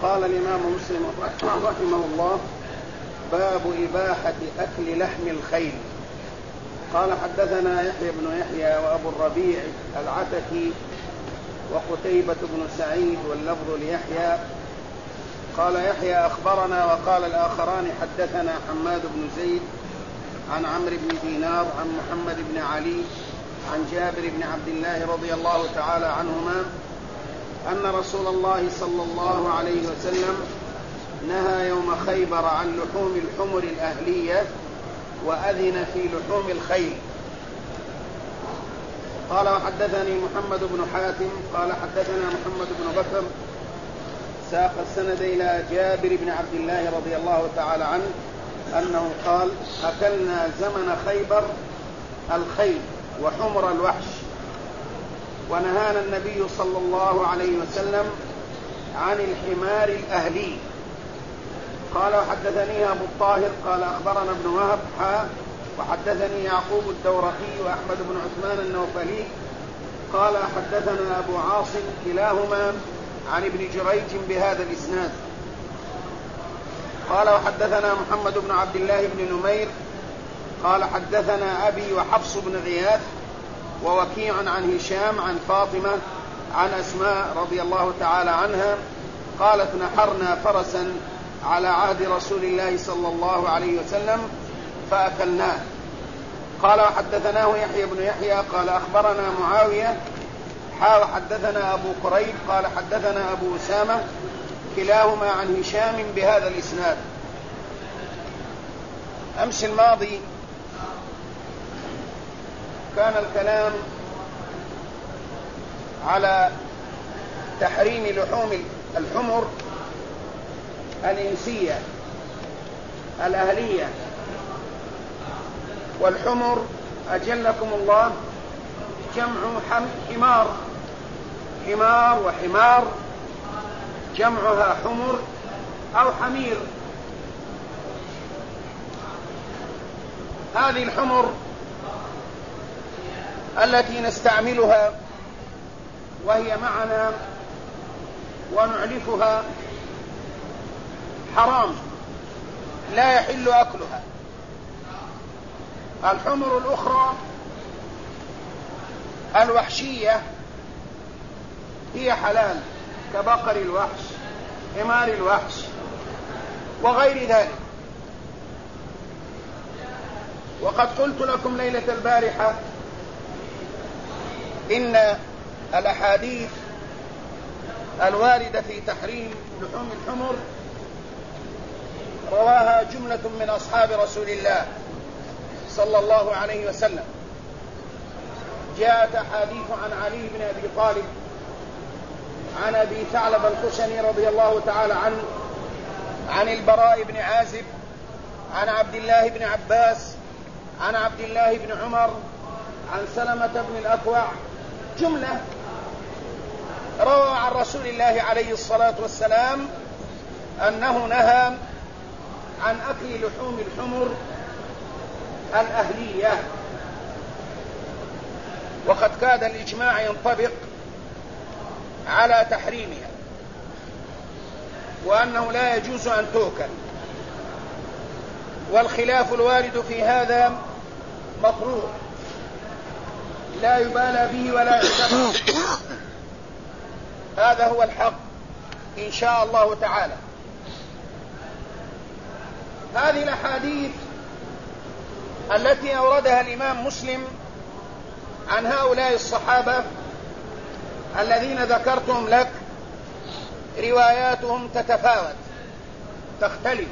قال الإمام مسلم رحمه الله: باب إباحة أكل لحم الخيل. قال: حدثنا يحيى بن يحيى وأبو الربيع العتكي وقتيبة بن سعيد واللفظ ليحيى. قال يحيى: أخبرنا. وقال الآخران: حدثنا حماد بن زيد عن عمرو بن دينار عن محمد بن علي عن جابر بن عبد الله رضي الله تعالى عنهما أن رسول الله صلى الله عليه وسلم نهى يوم خيبر عن لحوم الحمر الأهلية وأذن في لحوم الخيل. قال: وحدثني محمد بن حاتم قال: حدثنا محمد بن بكر ساق السند إلى جابر بن عبد الله رضي الله تعالى عنه أنه قال: أكلنا زمن خيبر الخيل وحمر الوحش، ونهانا النبي صلى الله عليه وسلم عن الحمار الأهلي. قال: وحدثني أبو الطاهر قال: أخبرنا ابن وهب وحدثني يعقوب الدورقي وأحمد بن عثمان النوفلي قال: حدثنا أبو عاصم كلاهما عن ابن جريج بهذا الإسناد. قال: وحدثنا محمد بن عبد الله بن نمير قال: حدثنا أبي وحفص بن غياث ووكيع عن هشام عن فاطمة عن أسماء رضي الله تعالى عنها قالت: نحرنا فرسا على عهد رسول الله صلى الله عليه وسلم فأكلناه. قال: وحدثناه يحيى بن يحيى قال: أخبرنا معاوية وحدثنا أبو قريب قال: حدثنا أبو أسامة كلاهما عن هشام بهذا الإسناد. أمس الماضي كان الكلام على تحريم لحوم الحمر الإنسية الأهلية، والحمر أجلكم الله جمع حمار، حمار وحمار جمعها حمر أو حمير. هذه الحمر التي نستعملها وهي معنا ونعلفها حرام، لا يحل أكلها. الحمر الأخرى الوحشية هي حلال، كبقر الوحش، حمار الوحش وغير ذلك. وقد قلت لكم ليلة البارحة إن الأحاديث الواردة في تحريم لحوم الحمر رواها جملة من أصحاب رسول الله صلى الله عليه وسلم. جاءت أحاديث عن علي بن أبي طالب عن أبي ثعلب الخشني رضي الله تعالى عنه عن البراء بن عازب عن عبد الله بن عباس عن عبد الله بن عمر عن سلمة بن الأكوع، جملة روى عن رسول الله عليه الصلاة والسلام أنه نهى عن أكل لحوم الحمر الأهلية. وقد كاد الإجماع ينطبق على تحريمها، وأنه لا يجوز أن تؤكل، والخلاف الوارد في هذا مطروح لا يبالى به ولا يعتبر. هذا هو الحق إن شاء الله تعالى. هذه الأحاديث التي أوردها الإمام مسلم عن هؤلاء الصحابة الذين ذكرتهم لك رواياتهم تتفاوت تختلف.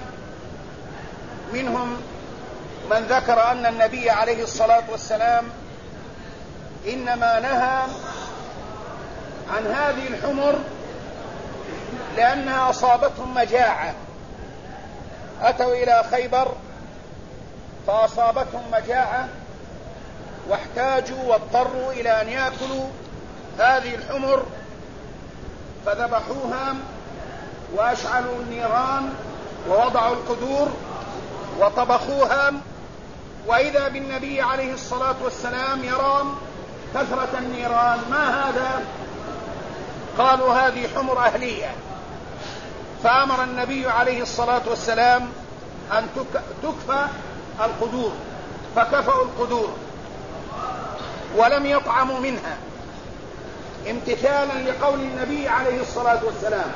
منهم من ذكر أن النبي عليه الصلاة والسلام إنما نهى عن هذه الحمر لأنها أصابتهم مجاعة، أتوا إلى خيبر فأصابتهم مجاعة واحتاجوا واضطروا إلى أن يأكلوا هذه الحمر، فذبحوها وأشعلوا النيران ووضعوا القدور وطبخوها، وإذا بالنبي عليه الصلاة والسلام يرى كثرة النيران: ما هذا؟ قالوا: هذه حمر أهلية. فأمر النبي عليه الصلاة والسلام أن تكفى القدور، فكفأوا القدور ولم يطعموا منها امتثالا لقول النبي عليه الصلاة والسلام.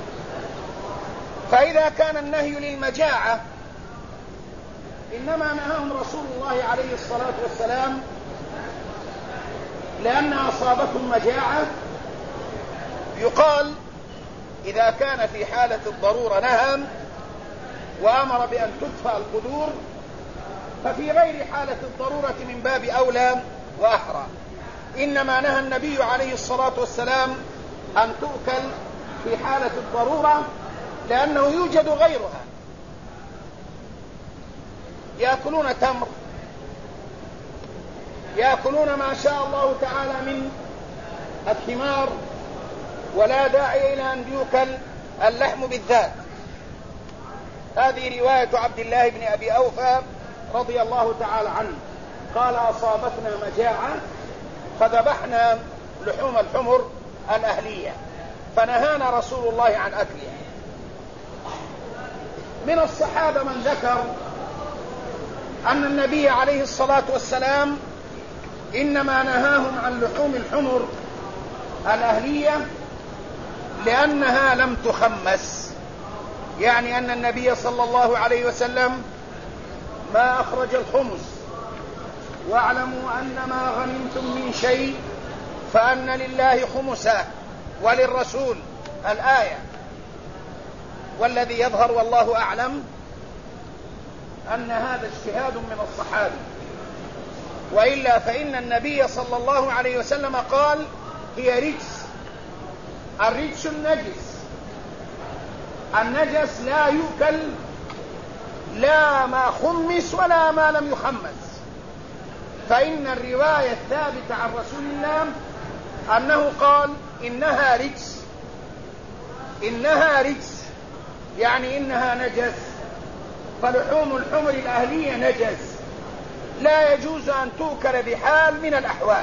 فإذا كان النهي للمجاعة إنما نهاهم رسول الله عليه الصلاة والسلام لأن أصابتهم مجاعة، يقال إذا كان في حالة الضرورة نهى وأمر بأن تكفى القدور، ففي غير حالة الضرورة من باب أولى وأحرى. إنما نهى النبي عليه الصلاة والسلام أن تؤكل في حالة الضرورة لأنه يوجد غيرها، يأكلون تمر، يأكلون ما شاء الله تعالى من الثمار، ولا داعي إلى أن يؤكل اللحم بالذات. هذه رواية عبد الله بن أبي أوفى رضي الله تعالى عنه قال: أصابتنا مجاعة فذبحنا لحوم الحمر الأهلية فنهانا رسول الله عن أكلها. من الصحابة من ذكر أن النبي عليه الصلاة والسلام إنما نهاهم عن لحوم الحمر الأهلية لأنها لم تخمس، يعني أن النبي صلى الله عليه وسلم ما أخرج الخمس. واعلموا أن ما غنمتم من شيء فأن لله خمسه وللرسول الآية. والذي يظهر والله أعلم أن هذا اجتهاد من الصحابة، وإلا فإن النبي صلى الله عليه وسلم قال: هي رجس. الرجس النجس لا يؤكل، لا ما خمس ولا ما لم يخمس. فإن الرواية الثابتة عن رسول الله أنه قال: إنها رجس، يعني إنها نجس. فلحوم الحمر الأهلية نجس، لا يجوز أن تؤكل بحال من الأحوال.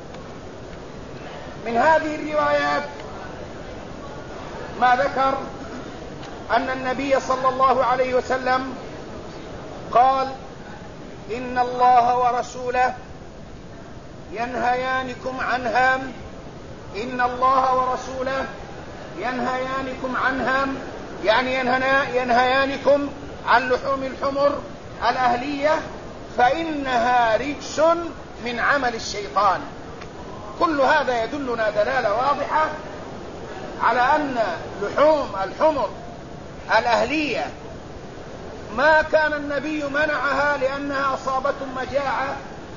من هذه الروايات ما ذكر أن النبي صلى الله عليه وسلم قال: إن الله ورسوله ينهيانكم عنها، إن الله ورسوله ينهيانكم عنها، يعني ينهيانكم عن لحوم الحمر الأهلية فإنها رجس من عمل الشيطان. كل هذا يدلنا دلالة واضحة على أن لحوم الحمر الأهلية ما كان النبي منعها لأنها أصابتهم مجاعة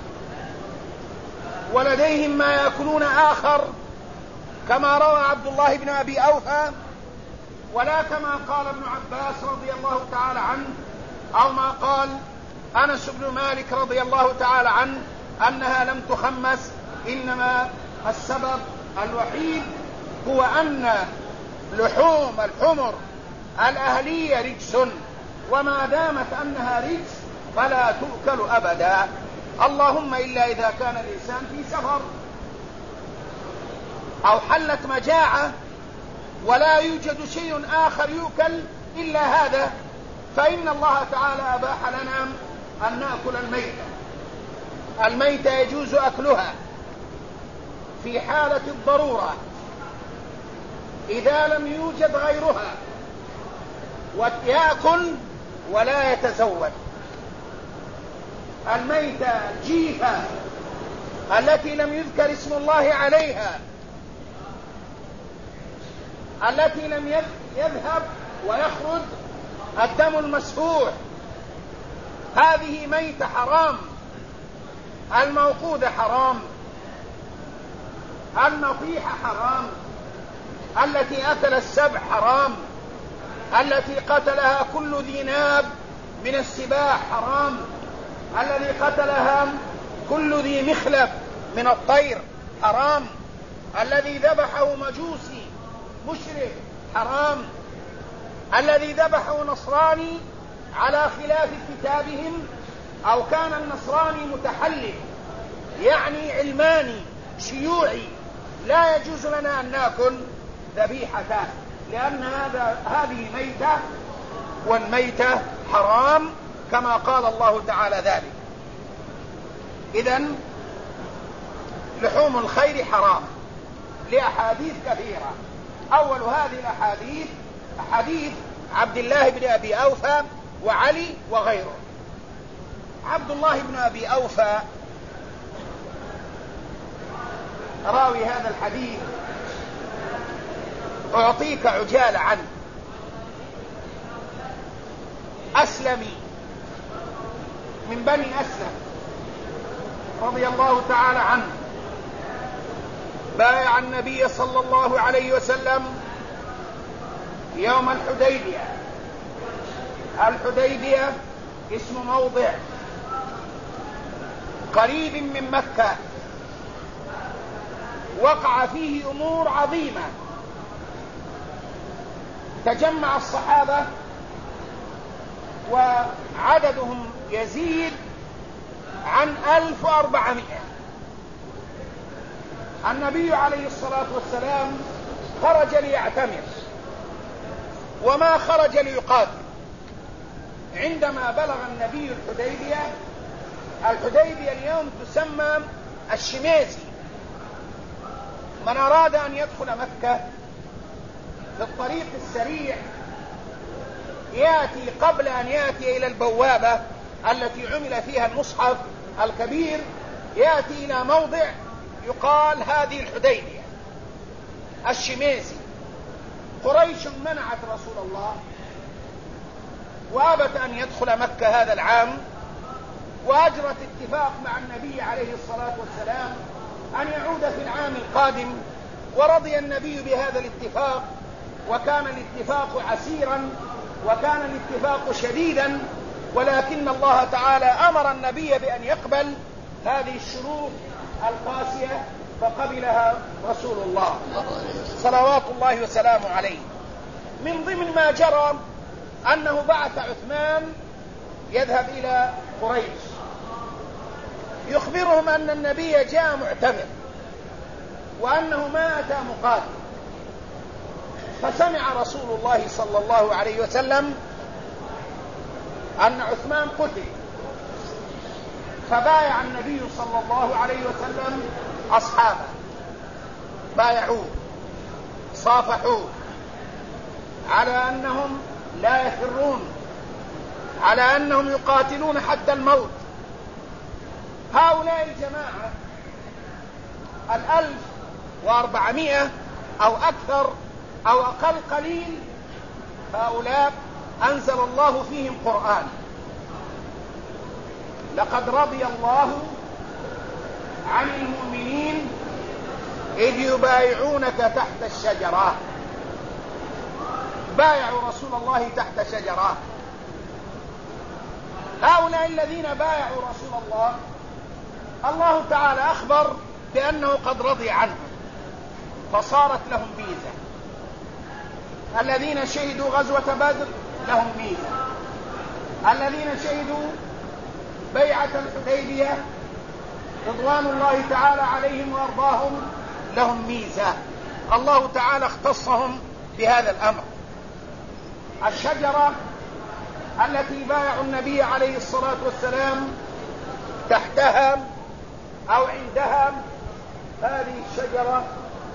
ولديهم ما يأكلون آخر كما روى عبد الله بن أبي أوفى، ولا كما قال ابن عباس رضي الله تعالى عنه، أو ما قال أنس بن مالك رضي الله تعالى عنه أنها لم تخمس. إنما السبب الوحيد هو أن لحوم الحمر الأهلية رجس، وما دامت أنها رجس فلا تؤكل أبدا، اللهم إلا إذا كان الإنسان في سفر أو حلت مجاعة ولا يوجد شيء آخر يؤكل إلا هذا، فإن الله تعالى أباح لنا أن نأكل الميتة يجوز أكلها في حالة الضرورة إذا لم يوجد غيرها، ويأكل ولا يتزود. الميتة الجيفة التي لم يذكر اسم الله عليها، التي لم يذهب ويخرج الدم المسفوح، هذه ميتة حرام. الموقودة حرام، النطيحة حرام، التي أكل السبع حرام، التي قتلها كل ذي ناب من السباع حرام، الذي قتلها كل ذي مخلب من الطير حرام، الذي ذبحه مجوسي مشرك حرام، الذي ذبحه نصراني على خلاف كتابهم، أو كان النصراني متحلف يعني علماني شيوعي، لا يجوز لنا أن نأكل ذبيحته لأن هذه ميتة، والميتة حرام كما قال الله تعالى ذلك. إذن لحوم الخيل حرام لأحاديث كثيرة. أول هذه الأحاديث حديث عبد الله بن أبي أوفى وعلي وغيره. عبد الله بن أبي أوفى راوي هذا الحديث أعطيك عجالة عنه. أسلمي من بني أسلم رضي الله تعالى عنه، بايع النبي صلى الله عليه وسلم يوم الحديبية. الحديبية اسم موضع قريب من مكة، وقع فيه أمور عظيمة. تجمع الصحابة وعددهم يزيد عن 1400. النبي عليه الصلاة والسلام خرج ليعتمر وما خرج ليقاتل. عندما بلغ النبي الحديبية اليوم تسمى الشميزي. من أراد أن يدخل مكة في الطريق السريع يأتي قبل أن يأتي إلى البوابة التي عمل فيها المصحف الكبير، يأتي إلى موضع يقال هذه الحديبية الشميزي. قريش منعت رسول الله وأبت أن يدخل مكة هذا العام، وأجرت اتفاق مع النبي عليه الصلاة والسلام أن يعود في العام القادم، ورضي النبي بهذا الاتفاق، وكان الاتفاق عسيرا وكان الاتفاق شديدا، ولكن الله تعالى أمر النبي بأن يقبل هذه الشروط القاسية فقبلها رسول الله صلوات الله وسلامه عليه. من ضمن ما جرى أنه بعث عثمان يذهب إلى قريش يخبرهم أن النبي جاء معتمر وأنه ما أتى مقاتل. فسمع رسول الله صلى الله عليه وسلم أن عثمان قتل، فبايع النبي صلى الله عليه وسلم أصحابه، بايعوه صافحوه على أنهم لا يفرون، على أنهم يقاتلون حتى الموت. هؤلاء الجماعة 1400 أو أكثر أو أقل قليل، هؤلاء أنزل الله فيهم قرآن: لقد رضي الله عن المؤمنين إذ يبايعونك تحت الشجرة. بايعوا رسول الله تحت شجرة. هؤلاء الذين بايعوا رسول الله الله تعالى أخبر بأنه قد رضي عنهم، فصارت لهم ميزة. الذين شهدوا غزوة بدر لهم ميزة، الذين شهدوا بيعة الحديبية رضوان الله تعالى عليهم وأرضاهم لهم ميزة. الله تعالى اختصهم بهذا الأمر. الشجرة التي بايعوا النبي عليه الصلاة والسلام تحتها أو عندها، هذه الشجرة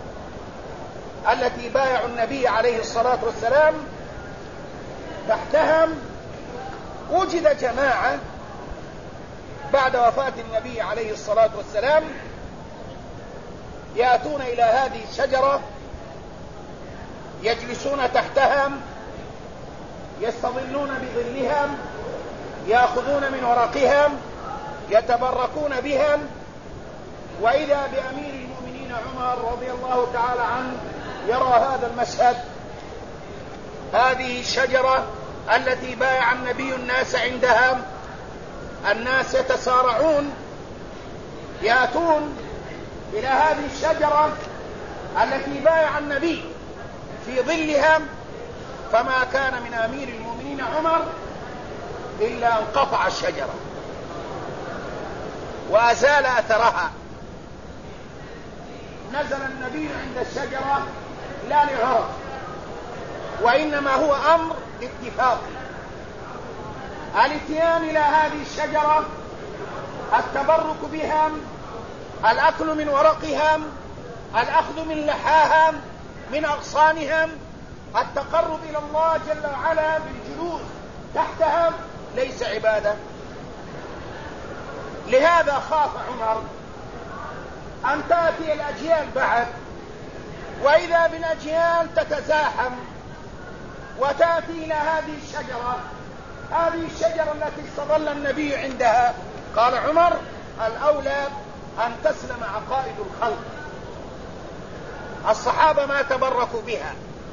التي بايعوا النبي عليه الصلاة والسلام تحتها وجد جماعة بعد وفاة النبي عليه الصلاة والسلام يأتون إلى هذه الشجرة، يجلسون تحتها، يستظلون بظلها، يأخذون من ورقها، يتبركون بها. وإذا بأمير المؤمنين عمر رضي الله تعالى عنه يرى هذا المشهد. هذه الشجرة التي بايع النبي الناس عندها، الناس يتسارعون يأتون إلى هذه الشجرة التي بايع النبي في ظلها، فما كان من أمير المؤمنين عمر إلا أن قطع الشجرة وأزال أثرها. نزل النبي عند الشجرة لا لعرض وإنما هو أمر اتفاقي. الاتيان إلى هذه الشجرة، التبرك بها، الأكل من ورقها، الأخذ من لحاها، من أغصانها، التقرب إلى الله جل وعلا بالجلوس تحتها ليس عبادة. لهذا خاف عمر أن تأتي الأجيال بعد وإذا بالأجيال تتزاحم وتأتي إلى هذه الشجرة التي استظل النبي عندها. قال عمر: الأولى أن تسلم عقائد الخلق. الصحابة ما تبركوا بها،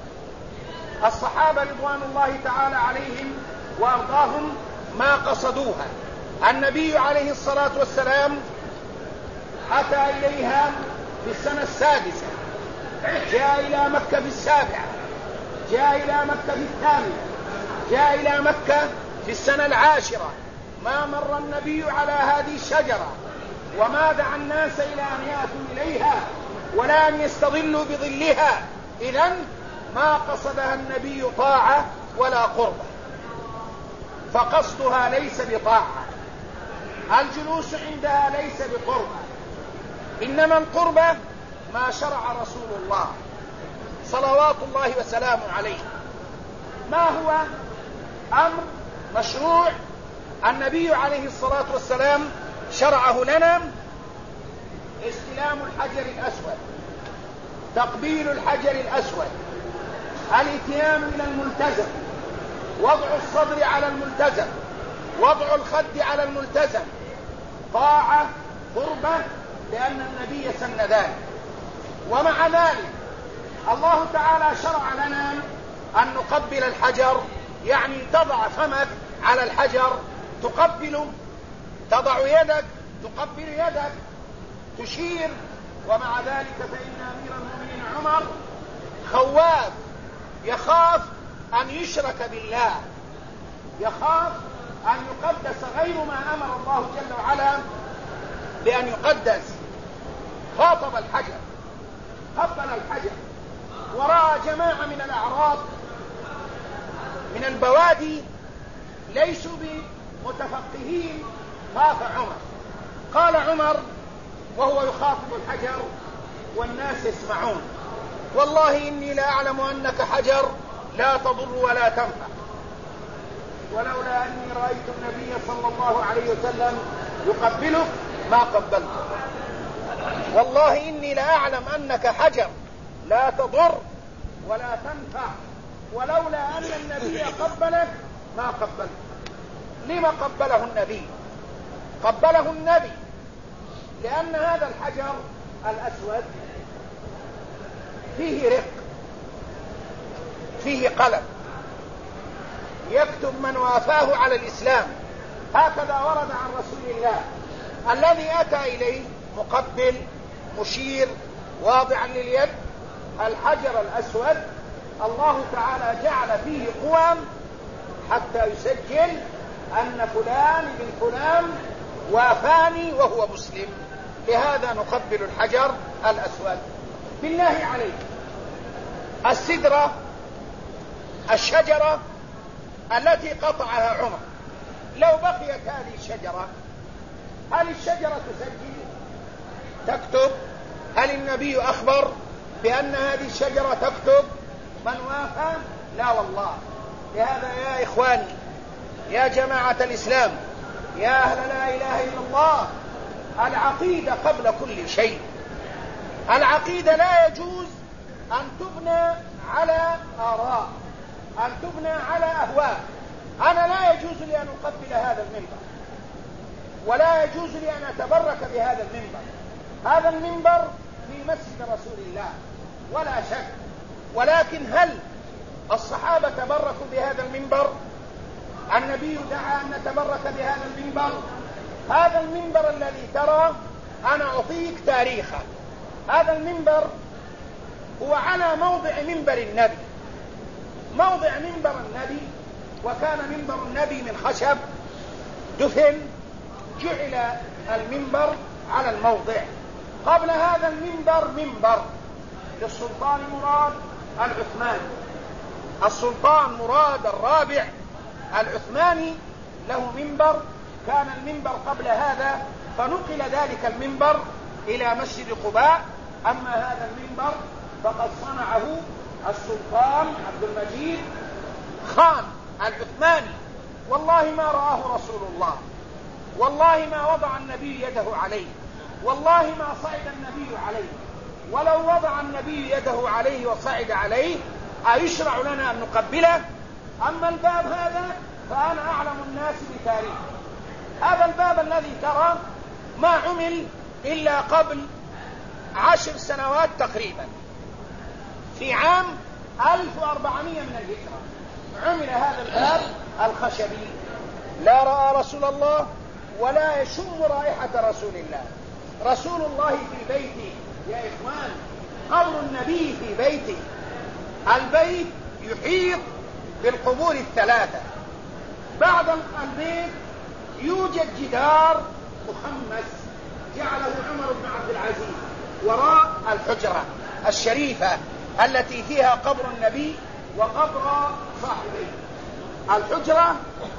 الصحابة رضوان الله تعالى عليهم وأرضاهم ما قصدوها. النبي عليه الصلاة والسلام أتى إليها في السنة السادسة، جاء إلى مكة في السابعة، جاء إلى مكة في الثامنة، جاء إلى مكة في السنة العاشرة. ما مر النبي على هذه الشجرة وما دعا الناس إلى أن يأتوا إليها ولا أن يستظلوا بظلها. إذن ما قصدها النبي طاعة ولا قربة، فقصدها ليس بطاعة، الجلوس عندها ليس بقربة، إنما القربة ما شرع رسول الله صلوات الله وسلامه عليه. ما هو أمر مشروع النبي عليه الصلاة والسلام شرعه لنا؟ استلام الحجر الأسود، تقبيل الحجر الأسود، الاتيان إلى الملتزم، وضع الصدر على الملتزم، وضع الخد على الملتزم، طاعة قربة لأن النبي سن ذلك. ومع ذلك الله تعالى شرع لنا أن نقبل الحجر، يعني تضع فمك على الحجر تقبله، تضع يدك تقبل يدك، تشير. ومع ذلك فإن أمير المؤمنين عمر خواف، يخاف أن يشرك بالله، يخاف أن يقدس غير ما أمر الله جل وعلا بأن يقدس. خاطب الحجر، قبل الحجر، ورأى جماعة من الأعراب من البوادي ليسوا بمتفقهين، خاف عمر. قال عمر وهو يخاطب الحجر والناس يسمعون: والله إني لا أعلم أنك حجر لا تضر ولا تنفع، ولولا أني رأيت النبي صلى الله عليه وسلم يقبلك ما قبلته. والله إني لا أعلم أنك حجر لا تضر ولا تنفع، ولولا أن النبي قبلك ما قبلته. لما قبله النبي؟ قبله النبي لأن هذا الحجر الأسود فيه رق، فيه قلم يكتب من وافاه على الإسلام. هكذا ورد عن رسول الله. الذي أتى إليه مقبل مشير واضعا لليد الحجر الأسود، الله تعالى جعل فيه قوام حتى يسجل أن فلان بن فلان وافاني وهو مسلم. لهذا نقبل الحجر الأسود. بالله عليك، السدرة، الشجرة التي قطعها عمر، لو بقيت هذه الشجرة، هل الشجرة تسجل تكتب؟ هل النبي أخبر بأن هذه الشجرة تكتب من وافى؟ لا والله. لهذا يا إخواني، يا جماعة الإسلام، يا أهل لا إله إلا الله، العقيدة قبل كل شيء. العقيدة لا يجوز أن تبنى على آراء، أن تبنى على أهواء. أنا لا يجوز لي أن أقبل هذا المنبر، ولا يجوز لي أن أتبرك بهذا المنبر. هذا المنبر في مسجد رسول الله ولا شك، ولكن هل الصحابة تبركوا بهذا المنبر؟ النبي دعا أن نتبرك بهذا المنبر. هذا المنبر الذي ترى، أنا أعطيك تاريخه. هذا المنبر هو على موضع منبر النبي، موضع منبر النبي، وكان منبر النبي من خشب دفن، جعل المنبر على الموضع. قبل هذا المنبر منبر للسلطان مراد العثماني، السلطان مراد الرابع العثماني له منبر، كان المنبر قبل هذا فنقل ذلك المنبر إلى مسجد قباء. أما هذا المنبر فقد صنعه السلطان عبد المجيد خان العثماني، والله ما رآه رسول الله، والله ما وضع النبي يده عليه، والله ما صعد النبي عليه، ولو وضع النبي يده عليه وصعد عليه أيشرع لنا أن نقبله؟ أما الباب هذا فأنا أعلم الناس بتاريخ هذا الباب الذي ترى ما عمل إلا قبل 10 سنوات تقريبا، في عام 1400 من الهجرة عمل هذا الباب الخشبي، لا رأى رسول الله ولا يشم رائحة رسول الله. رسول الله في بيته يا إخوان، قبر النبي في بيته، البيت يحيط بالقبور الثلاثة، بعد البيت يوجد جدار مخمس جعله عمر بن عبد العزيز وراء الحجرة الشريفة التي فيها قبر النبي وقبر صاحبه. الحجرة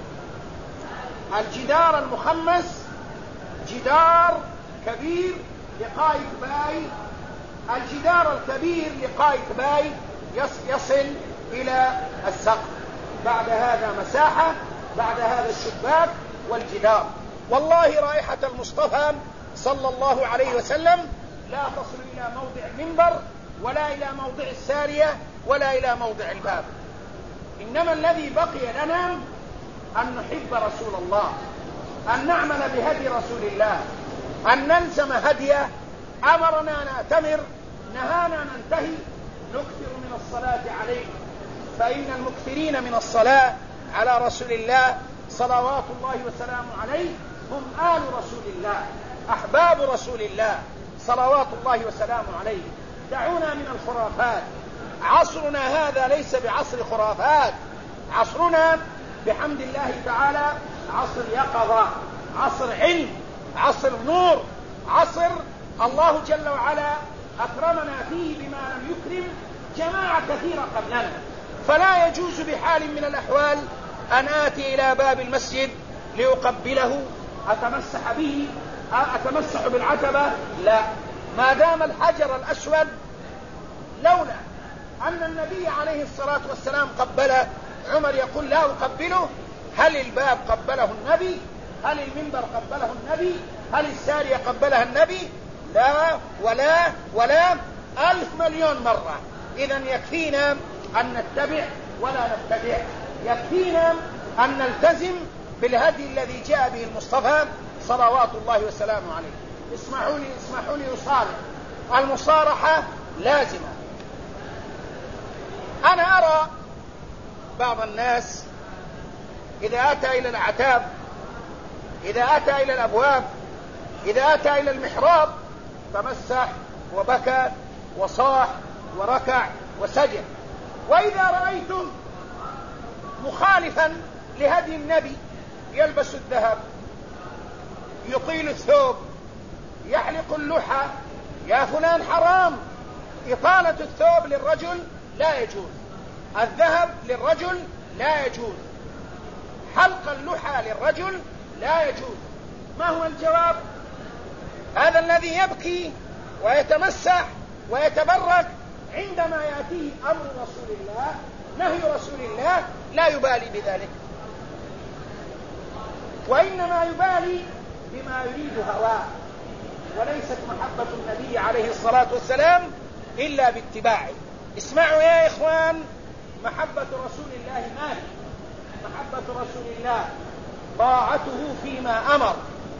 الجدار المخمس جدار كبير لقايتباي، الجدار الكبير لقايتباي يصل إلى السقف، بعد هذا مساحة، بعد هذا الشباك والجدار. والله رائحة المصطفى صلى الله عليه وسلم لا تصل إلى موضع المنبر ولا إلى موضع السارية ولا إلى موضع الباب. إنما الذي بقي لنا أن نحب رسول الله، أن نعمل بهدي رسول الله، أن نلزم هديه، أمرنا نأتمر، نهانا ننتهي، نكثر من الصلاة عليه، فإن المكثرين من الصلاة على رسول الله صلوات الله وسلامه عليه هم آل رسول الله، أحباب رسول الله صلوات الله وسلامه عليه. دعونا من الخرافات، عصرنا هذا ليس بعصر خرافات، عصرنا بحمد الله تعالى عصر يقظة، عصر علم، عصر نور، عصر الله جل وعلا أكرمنا فيه بما لم يكرم جماعة كثيرة قبلنا. فلا يجوز بحال من الأحوال أن آتي إلى باب المسجد لأقبله، أتمسح به، أتمسح بالعتبة، لا، ما دام الحجر الأسود، لولا أن النبي عليه الصلاة والسلام قبله عمر يقول لا أقبله. هل الباب قبله النبي؟ هل المنبر قبله النبي؟ هل السارية قبلها النبي؟ لا ولا 1000 مليون مرة. إذن يكفينا أن نتبع ولا نبتدع، يكفينا أن نلتزم بالهدي الذي جاء به المصطفى صلوات الله وسلامه عليه. اسمحوا لي أصارح، المصارحة لازمة. أنا أرى بعض الناس إذا أتى إلى الأعتاب، إذا أتى إلى الأبواب، إذا أتى إلى المحراب تمسح وبكى وصاح وركع وسجد. وإذا رأيتم مخالفا لهدي النبي يلبس الذهب، يطيل الثوب، يحلق اللحى، يا فلان حرام. إطالة الثوب للرجل لا يجوز، الذهب للرجل لا يجوز، حلق اللحى للرجل لا يجوز. ما هو الجواب؟ هذا الذي يبكي ويتمسح ويتبرك عندما يأتيه أمر رسول الله، نهي رسول الله، لا يبالي بذلك، وإنما يبالي بما يريد هواه. وليست محبة النبي عليه الصلاة والسلام إلا باتباعه. اسمعوا يا إخوان، محبة رسول الله مال، محبة رسول الله طاعته فيما أمر،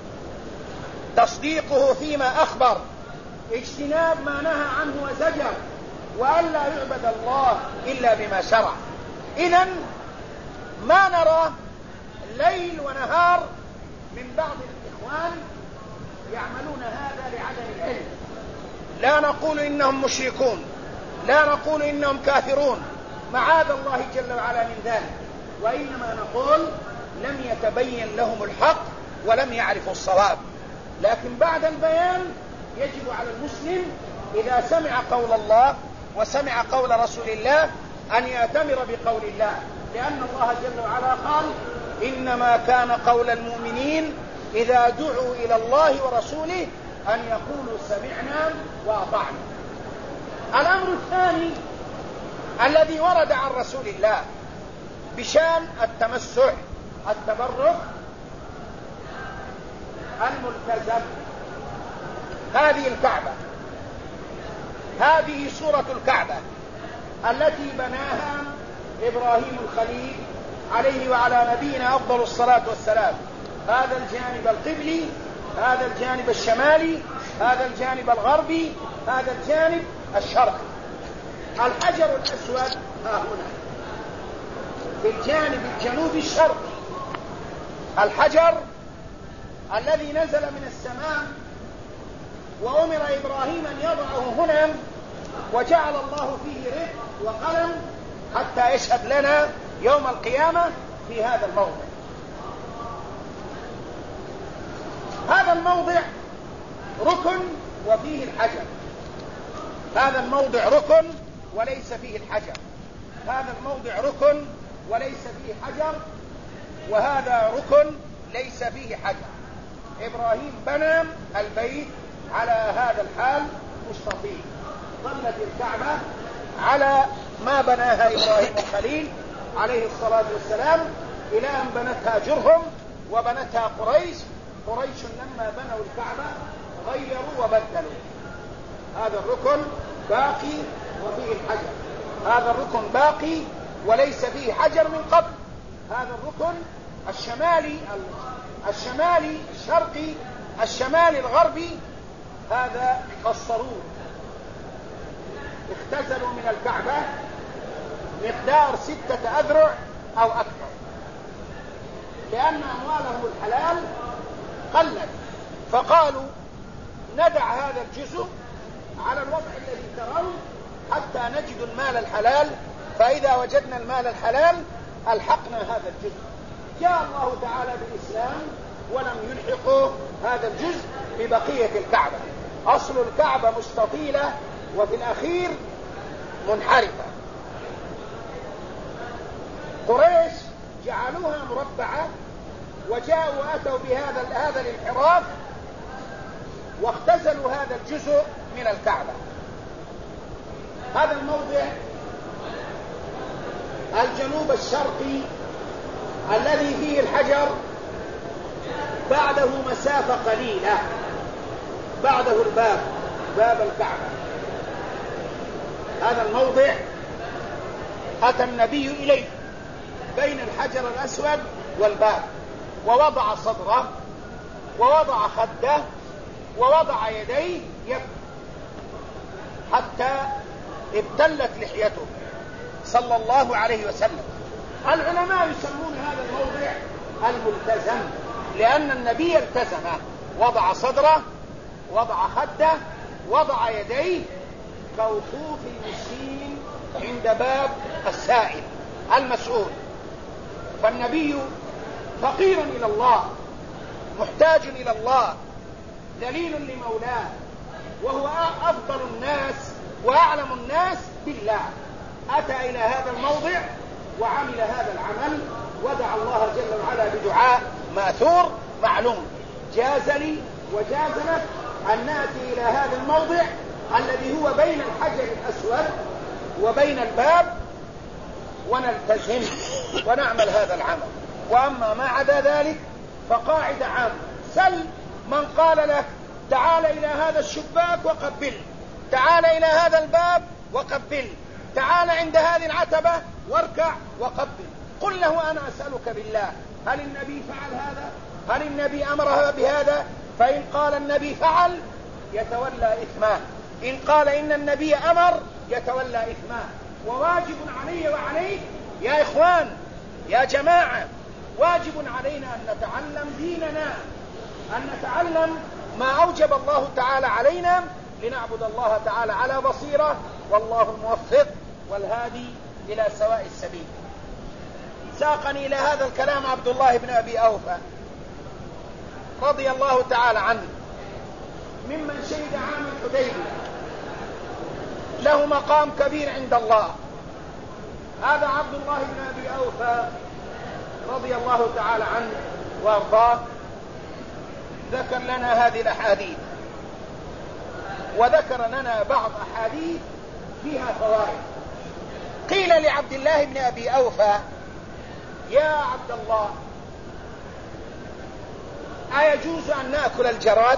تصديقه فيما أخبر، اجتناب ما نهى عنه وزجر، وألا يعبد الله إلا بما شرع. إذن ما نرى ليل ونهار من بعض الإخوان يعملون هذا لعدم العلم. لا نقول إنهم مشركون، لا نقول إنهم كافرون، معاذ الله جل وعلا من ذلك، وإنما نقول لم يتبين لهم الحق ولم يعرفوا الصواب. لكن بعد البيان يجب على المسلم إذا سمع قول الله وسمع قول رسول الله أن يأتمر بقول الله، لأن الله جل وعلا قال: إنما كان قول المؤمنين إذا دعوا إلى الله ورسوله أن يقولوا سمعنا وأطعنا. الأمر الثاني الذي ورد عن رسول الله بشان التمسح التبرك الملتزم، هذه الكعبة، هذه صورة الكعبة التي بناها إبراهيم الخليل عليه وعلى نبينا أفضل الصلاة والسلام. هذا الجانب القبلي، هذا الجانب الشمالي، هذا الجانب الغربي، هذا الجانب الشرقي. الحجر الأسود ها هنا في الجانب الجنوبي الشرقي، الحجر الذي نزل من السماء وأمر إبراهيم أن يضعه هنا، وجعل الله فيه رق وقلم حتى يشهد لنا يوم القيامة في هذا الموضع. هذا الموضع ركن وفيه الحجر، هذا الموضع ركن وليس فيه الحجر، هذا الموضع ركن وليس فيه حجر، وهذا ركن ليس فيه حجر. إبراهيم بنى البيت على هذا الحال مستطيل، ظلت الكعبة على ما بناها إبراهيم الخليل عليه الصلاة والسلام إلى أن بنتها جرهم وبنتها قريش. قريش لما بنوا الكعبة غيروا وبدلوا. هذا الركن باقي وفيه الحجر، هذا الركن باقي وليس فيه حجر من قبل. هذا الركن الشمالي الشرقي الشمالي الغربي هذا قصروه، اختزلوا من الكعبة مقدار 6 أذرع أو أكثر، لأن أموالهم الحلال قلت، فقالوا ندع هذا الجزء على الوضع الذي ترون حتى نجد المال الحلال، فإذا وجدنا المال الحلال ألحقنا هذا الجزء. جاء الله تعالى بالإسلام ولم يلحقوا هذا الجزء ببقية الكعبة. أصل الكعبة مستطيلة وفي الأخير منحرفة. قريش جعلوها مربعة وجاءوا وأتوا بهذا الانحراف واختزلوا هذا الجزء من الكعبة. هذا الموضع الجنوب الشرقي الذي فيه الحجر بعده مسافة قليلة، بعده باب الكعبة. هذا الموضع أتى النبي إليه بين الحجر الأسود والباب، ووضع صدره ووضع خده ووضع يديه يبكي حتى ابتلت لحيته صلى الله عليه وسلم. العلماء يسمون هذا الموضع الملتزم، لأن النبي التزمه، وضع صدره، وضع خده، وضع يديه كوقوف المسكين عند باب السائل المسؤول. فالنبي فقير إلى الله، محتاج إلى الله، ذليل لمولاه، وهو أفضل الناس وأعلم الناس بالله. أتى إلى هذا الموضع وعمل هذا العمل، ودعا الله جل وعلا بدعاء ماثور معلوم. جاز لي وجاز لك أن نأتي إلى هذا الموضع الذي هو بين الحجر الأسود وبين الباب ونلتزم ونعمل هذا العمل. وأما ما عدا ذلك فقاعدة عامة: سل من قال لك تعال إلى هذا الشباك وقبل، تعال إلى هذا الباب وقبل، تعال عند هذه العتبة واركع وقبل، قل له أنا أسألك بالله هل النبي فعل هذا؟ هل النبي أمرها بهذا؟ فإن قال النبي فعل يتولى إثمان، إن قال إن النبي أمر يتولى إثمان. وواجب علي وعليك يا إخوان يا جماعة، واجب علينا أن نتعلم ديننا، أن نتعلم ما أوجب الله تعالى علينا لنعبد الله تعالى على بصيرة، والله الموفق والهادي إلى سواء السبيل. ساقني إلى هذا الكلام عبد الله بن أبي أوفى رضي الله تعالى عنه، ممن شهد عام الحديبية، له مقام كبير عند الله، هذا عبد الله بن أبي أوفى رضي الله تعالى عنه وارضاه ذكر لنا هذه الأحاديث، وذكر لنا بعض أحاديث فيها فوائد. قيل لعبد الله بن أبي أوفى: يا عبد الله، أيجوز أن نأكل الجراد؟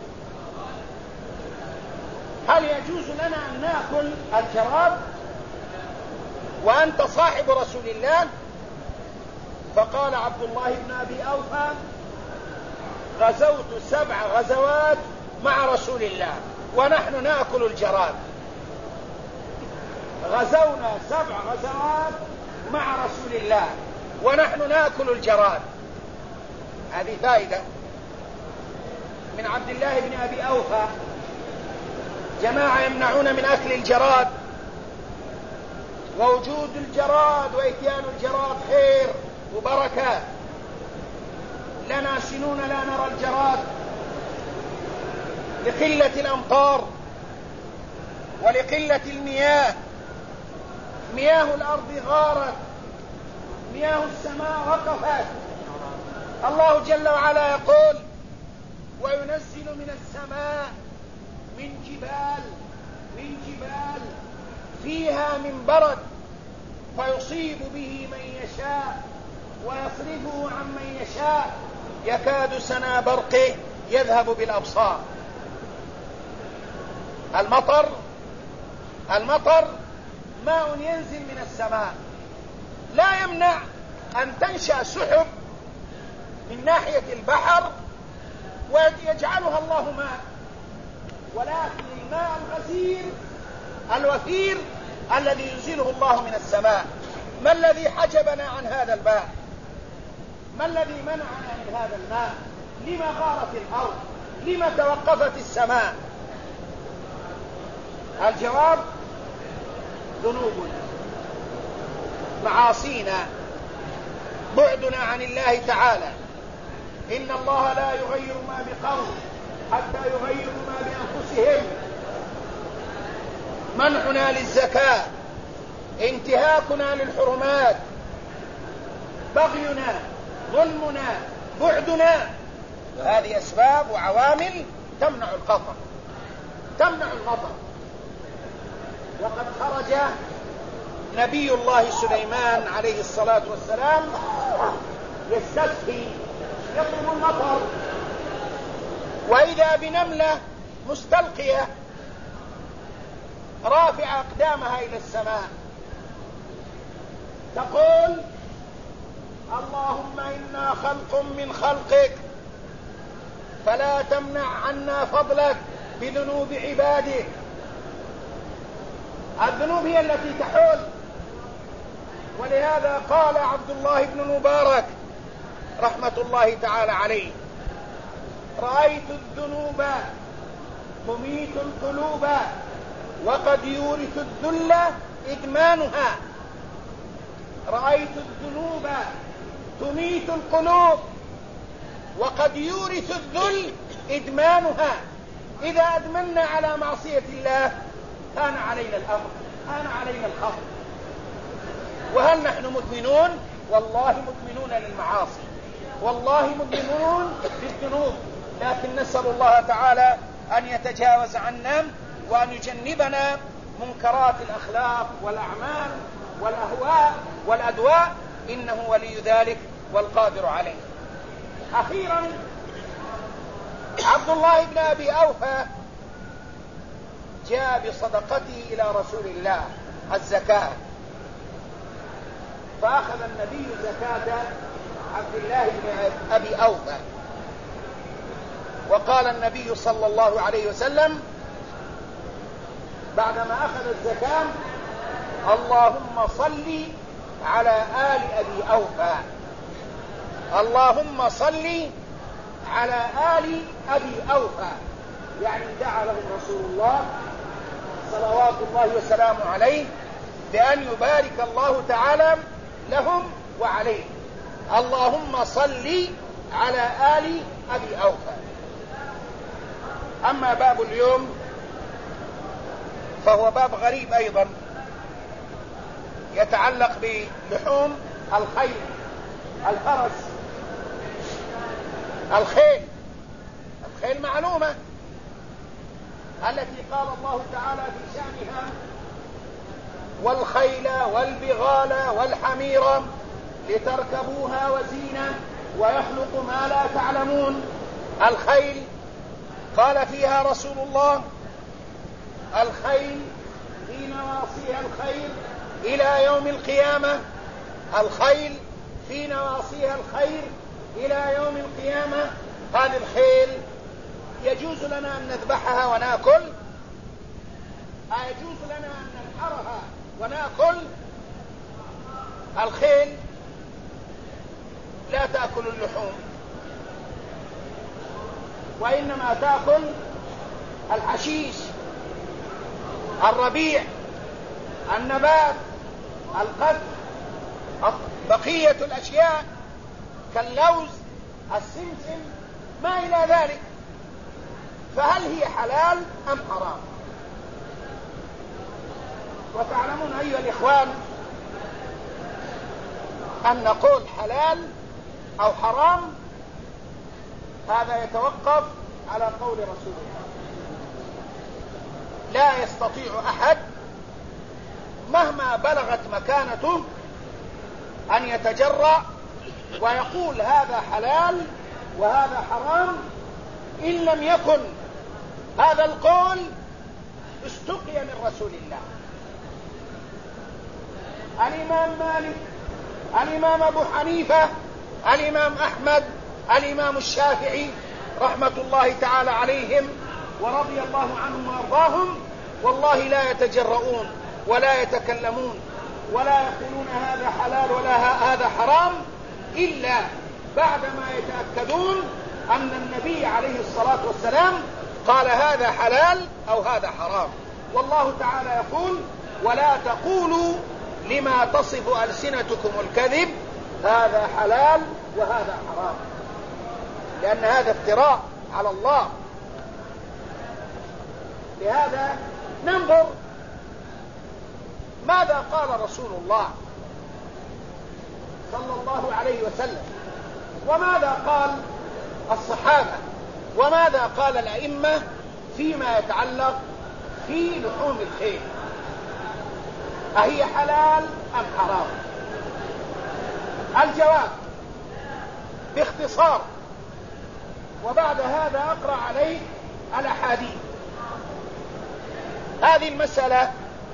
هل يجوز لنا أن نأكل الجراد وأنت صاحب رسول الله؟ فقال عبد الله بن أبي أوفى: غزوت 7 غزوات مع رسول الله ونحن نأكل الجراد. غزونا 7 غزوات مع رسول الله ونحن نأكل الجراد. هذه فائدة من عبد الله بن أبي أوفى. جماعة يمنعون من أكل الجراد، ووجود الجراد وإتيان الجراد خير وبركة. لنا سنون لا نرى الجراد لقلة الأمطار ولقلة المياه. مياه الأرض غارت، مياه السماء وقفت. الله جل وعلا يقول: وينزل من السماء من جبال فيها من برد فيصيب به من يشاء ويصرفه عن من يشاء يكاد سنا برقه يذهب بالأبصار. المطر ماء ينزل من السماء، لا يمنع أن تنشأ سحب من ناحية البحر ويجعلها الله ماء، ولكن الماء الغزير الوفير الذي ينزله الله من السماء. ما الذي حجبنا عن هذا الماء؟ ما الذي منعنا من هذا الماء؟ لما غارت الأرض؟ لما توقفت السماء؟ الجواب: ذنوبنا، معاصينا، بعدنا عن الله تعالى. إن الله لا يغير ما بقوم حتى يغيروا ما بأنفسهم. منعنا للزكاة، انتهاكنا للحرمات، بغينا، ظلمنا، بعدنا، هذه أسباب وعوامل تمنع القطر، تمنع المطر. وقد خرج نبي الله سليمان عليه الصلاة والسلام يستسقي، يطلب المطر، وإذا بنملة مستلقية رافع أقدامها إلى السماء تقول: اللهم إنا خلق من خلقك فلا تمنع عنا فضلك بذنوب عبادك. الذنوب هي التي تحول. ولهذا قال عبد الله بن المبارك رحمة الله تعالى عليه: رأيت الذنوب تميت القلوب وقد يورث الذل إدمانها. رأيت الذنوب تميت القلوب وقد يورث الذل إدمانها. إذا أدمنا على معصية الله كان علينا الأمر، كان علينا الخطر. وهل نحن مدمنون؟ والله مدمنون للمعاصي، والله مدمنون للذنوب، لكن نسأل الله تعالى أن يتجاوز عنا وأن يجنبنا منكرات الأخلاق والأعمال والأهواء والأدواء، إنه ولي ذلك والقادر عليه. أخيرا عبد الله بن أبي أوفى جاء بصدقته إلى رسول الله الزكاة، فأخذ النبي زكاة عبد الله بن أبي أوفى، وقال النبي صلى الله عليه وسلم بعدما أخذ الزكاة: اللهم صل على آل أبي أوفى، اللهم صل على آل أبي أوفى، يعني دعا لهم رسول الله صلوات الله وسلامه عليه بأن يبارك الله تعالى لهم وعليه. اللهم صل على آل أبي أوفى. أما باب اليوم فهو باب غريب أيضا، يتعلق بلحوم الخيل، الفرس، الخيل معلومة التي قال الله تعالى في شأنها: والخيل والبغال والحمير لتركبوها وزينة ويخلق ما لا تعلمون. الخيل قال فيها رسول الله: الخيل في نواصيها الخير إلى يوم القيامة، الخيل في نواصيها الخير إلى يوم القيامة. هذه الخيل يجوز لنا أن نذبحها ونأكل؟ يجوز لنا أن ننحرها ونأكل؟ الخيل لا تأكل اللحوم، وإنما تأكل الحشيش، الربيع، النبات، القذف، بقية الأشياء كاللوز، السمسم، ما إلى ذلك. فهل هي حلال أم حرام؟ وتعلمون أيها الإخوان أن نقول حلال أو حرام هذا يتوقف على قول رسول الله. لا يستطيع أحد مهما بلغت مكانته أن يتجرأ ويقول هذا حلال وهذا حرام إن لم يكن هذا القول استقي من رسول الله. الإمام مالك، الإمام أبو حنيفة، الإمام أحمد، الإمام الشافعي رحمة الله تعالى عليهم ورضي الله عنهم وأرضاهم والله لا يتجرؤون ولا يتكلمون ولا يقولون هذا حلال ولا هذا حرام إلا بعدما يتأكدون أن النبي عليه الصلاة والسلام قال هذا حلال أو هذا حرام. والله تعالى يقول: ولا تقولوا لما تصف ألسنتكم الكذب هذا حلال وهذا حرام، لأن هذا افتراء على الله. لهذا ننظر ماذا قال رسول الله صلى الله عليه وسلم، وماذا قال الصحابة، وماذا قال الأئمة فيما يتعلق في لحوم الخيل. أهي حلال أم حرام؟ الجواب باختصار، وبعد هذا أقرأ عليك الأحاديث. هذه المسألة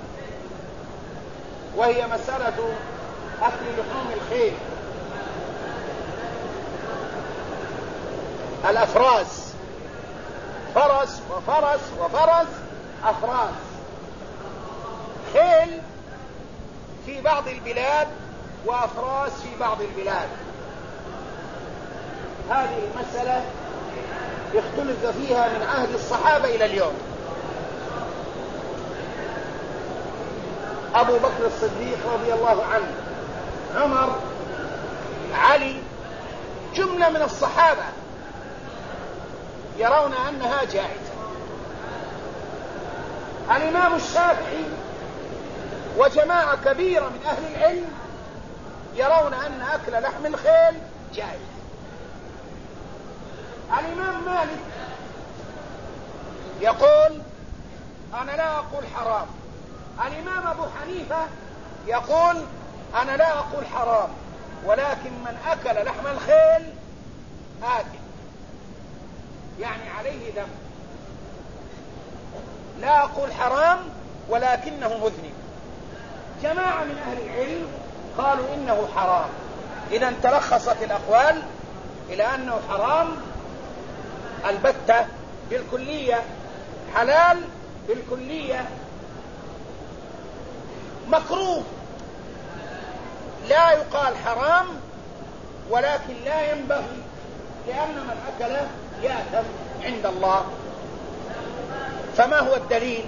وهي مسألة أكل لحوم الخيل، الأفراس، فرس وفرس وفرس، أفراس، خيل في بعض البلاد وأفراس في بعض البلاد. هذه المسألة اختلف فيها من عهد الصحابة إلى اليوم. أبو بكر الصديق رضي الله عنه، عمر، علي، جملة من الصحابة يرون أنها جائزة. الإمام الشافعي وجماعة كبيرة من أهل العلم يرون أن أكل لحم الخيل جائز. الإمام مالك يقول أنا لا أقول حرام. الإمام أبو حنيفة يقول أنا لا أقول حرام، ولكن من أكل لحم الخيل آثم، يعني عليه دم. لا أقول حرام ولكنه مذنب. جماعة من أهل العلم قالوا إنه حرام. إذا تلخصت الأقوال إلى أنه حرام البتة بالكلية، حلال بالكلية، مكروه لا يقال حرام ولكن لا ينبغي، لأن من أكل يأثم عند الله. فما هو الدليل؟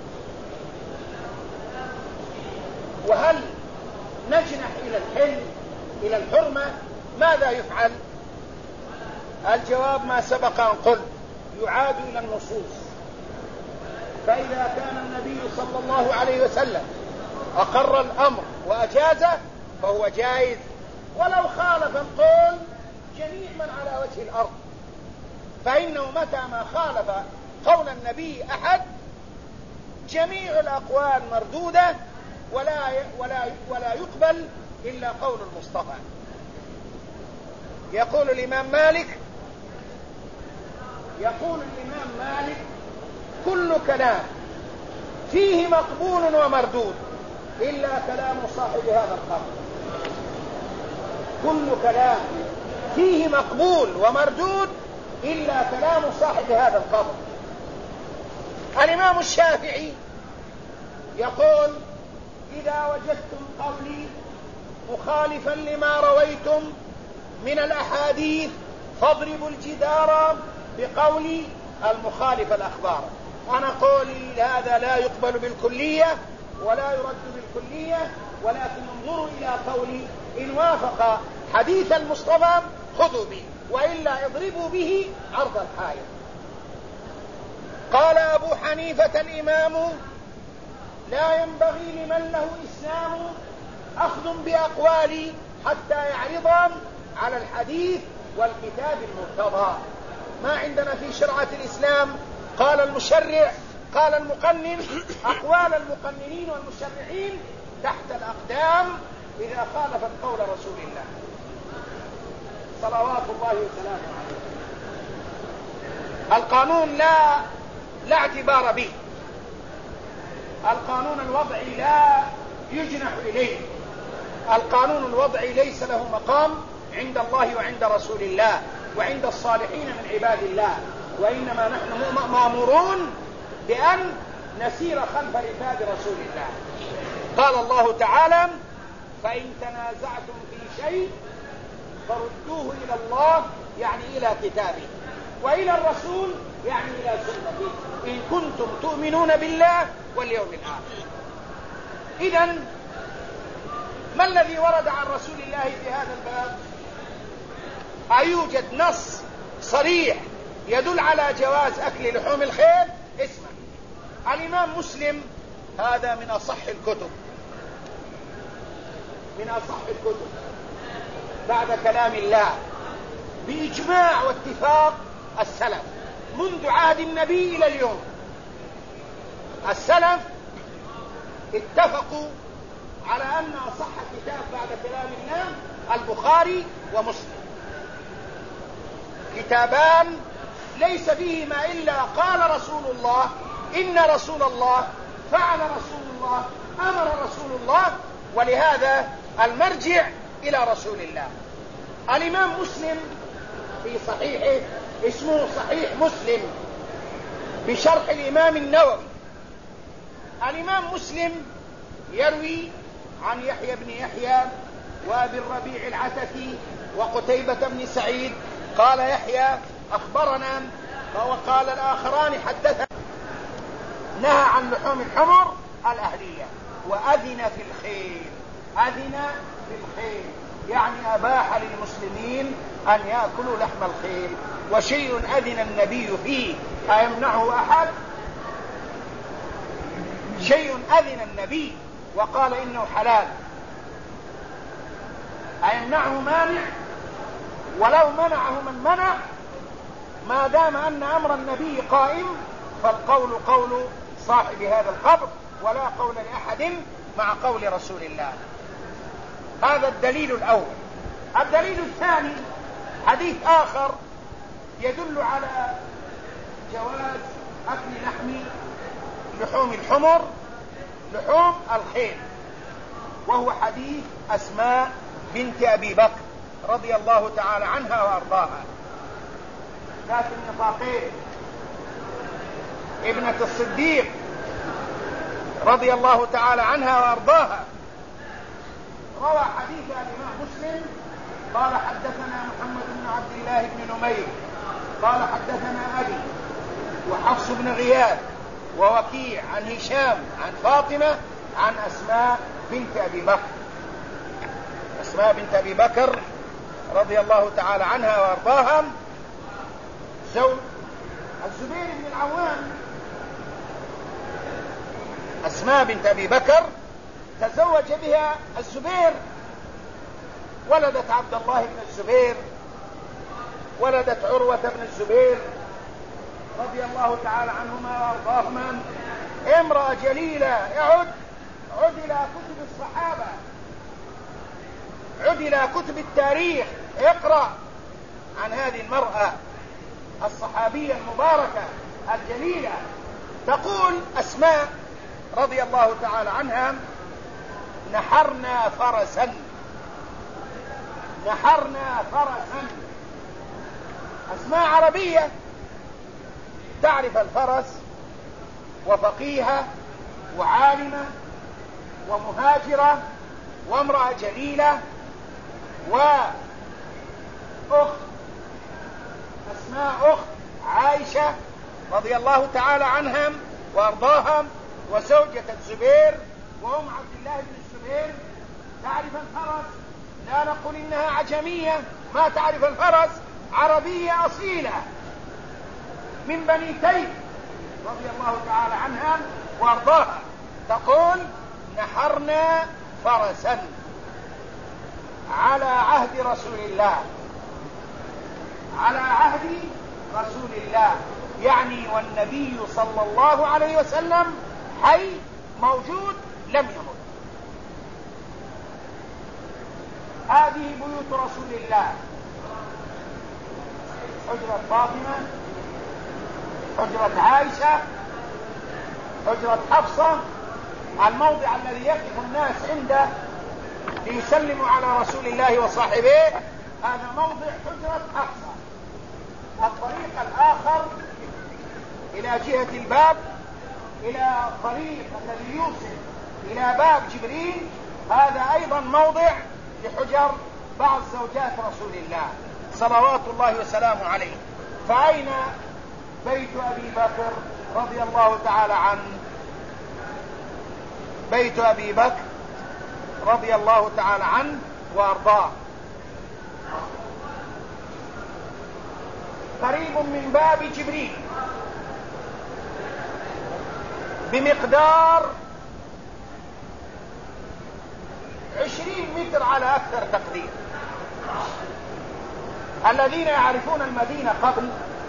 وهل نجنح إلى الحل إلى الحرمة؟ ماذا يفعل؟ الجواب ما سبق أن قلت، يعاد إلى النصوص. فإذا كان النبي صلى الله عليه وسلم أقر الأمر وأجازه فهو جائز، ولو خالف القول جميع من على وجه الأرض، فإنه متى ما خالف قول النبي أحد جميع الأقوال مردودة ولا يقبل إلا قول المصطفى. يقول الإمام مالك كل كلام فيه مقبول ومردود إلا كلام صاحب هذا القبر. كل كلام فيه مقبول ومردود إلا كلام صاحب هذا القبر. الإمام الشافعي يقول إذا وجدتم قولي مخالفا لما رويتم من الأحاديث فاضربوا الجدار بقولي المخالف الأخبار. أنا قولي هذا لا يقبل بالكلية ولا يرد بالكلية، ولكن انظروا إلى قولي إن وافق حديث المصطفى خذوا به، وإلا اضربوا به عرض الحائط. قال أبو حنيفة الإمام لا ينبغي لمن له إسلام أخذ بأقوالي حتى يعرضا على الحديث والكتاب المرتضى. ما عندنا في شرعة الإسلام قال المشرع قال المقنن، أقوال المقننين والمشرعين تحت الأقدام إذا خالفت قول رسول الله صلوات الله وسلامه عليه. القانون لا اعتبار به، القانون الوضعي لا يجنح إليه، القانون الوضعي ليس له مقام عند الله وعند رسول الله وعند الصالحين من عباد الله، وإنما نحن مأمورون بأن نسير خلف ركاب رسول الله. قال الله تعالى فإن تنازعتم في شيء فردوه إلى الله، يعني إلى كتابه، وإلى الرسول يعني إلى سنته، إن كنتم تؤمنون بالله واليوم الآخر. إذن ما الذي ورد عن رسول الله في هذا الباب؟ أيوجد نص صريح يدل على جواز أكل لحوم الخيل؟ اسمع، الإمام مسلم هذا من أصح الكتب، من أصح الكتب بعد كلام الله بإجماع واتفاق السلف منذ عهد النبي إلى اليوم. السلف اتفقوا على أن أصح كتاب بعد كلام الله البخاري ومسلم، كتابان ليس فيهما إلا قال رسول الله، إن رسول الله، فعل رسول الله، أمر رسول الله، ولهذا المرجع إلى رسول الله. الإمام مسلم في صحيحه اسمه صحيح مسلم بشرح الإمام النووي. الإمام مسلم يروي عن يحيى بن يحيى وأبي الربيع العتكي وقتيبة بن سعيد قال يحيى أخبرنا وقال الآخران حدثنا، نهى عن لحوم الحمر الأهلية وأذن في الخيل. أذن في الخيل يعني أباح للمسلمين أن يأكلوا لحم الخيل، وشيء أذن النبي فيه أيمنعه أحد؟ شيء أذن النبي وقال إنه حلال أيمنعه مانع؟ ولو منعه من منع، ما دام أن أمر النبي قائم فالقول قول صاحب هذا القبر ولا قول لأحد مع قول رسول الله. هذا الدليل الأول. الدليل الثاني حديث آخر يدل على جواز أكل لحوم الحمر، لحوم الخيل، وهو حديث أسماء بنت أبي بكر رضي الله تعالى عنها وأرضاها، ذات النطاقين، ابنة الصديق رضي الله تعالى عنها وأرضاها. روى حديث الإمام مسلم قال حدثنا محمد بن عبد الله بن نمير قال حدثنا أبي وحفص بن غياث ووكيع عن هشام عن فاطمة عن أسماء بنت أبي بكر. أسماء بنت أبي بكر رضي الله تعالى عنها وأرضاها زوج الزبير بن العوام. أسماء بنت أبي بكر تزوج بها الزبير، ولدت عبد الله بن الزبير، ولدت عروة بن الزبير رضي الله تعالى عنهما وارضاهما. امرأة جليلة. عد إلى كتب الصحابة، عد إلى كتب التاريخ، اقرأ عن هذه المرأة الصحابية المباركة الجليلة. تقول أسماء رضي الله تعالى عنها: نحرنا فرسا، نحرنا فرسا. أسماء عربية تعرف الفرس، وفقيهة وعالمة ومهاجرة وامرأة جليلة وأخت أسماء أخت عائشة رضي الله تعالى عنهم وأرضاهم، وزوجة الزبير وأم عبد الله بن الزبير. تعرف الفرس؟ لا نقول إنها عجمية ما تعرف الفرس، عربية أصيلة من بني تيم رضي الله تعالى عنها وارضاها. تقول: نحرنا فرسا على عهد رسول الله، على عهد رسول الله، يعني والنبي صلى الله عليه وسلم حي موجود لم يمت. هذه بيوت رسول الله: حجرة فاطمة، حجرة عائشة، حجرة حفصة، الموضع الذي يقف الناس عنده ليسلموا على رسول الله وصاحبه، هذا موضع حجرة حفصة. الطريق الآخر إلى جهة الباب، إلى الطريق الذي يوصل إلى باب جبريل، هذا أيضا موضع لحجر بعض زوجات رسول الله صلوات الله وسلامه عليه. فأين بيت أبي بكر رضي الله تعالى عنه؟ بيت أبي بكر رضي الله تعالى عنه وأرضاه قريب من باب جبريل بمقدار 20 متر على أكثر تقدير. الذين يعرفون المدينة قبل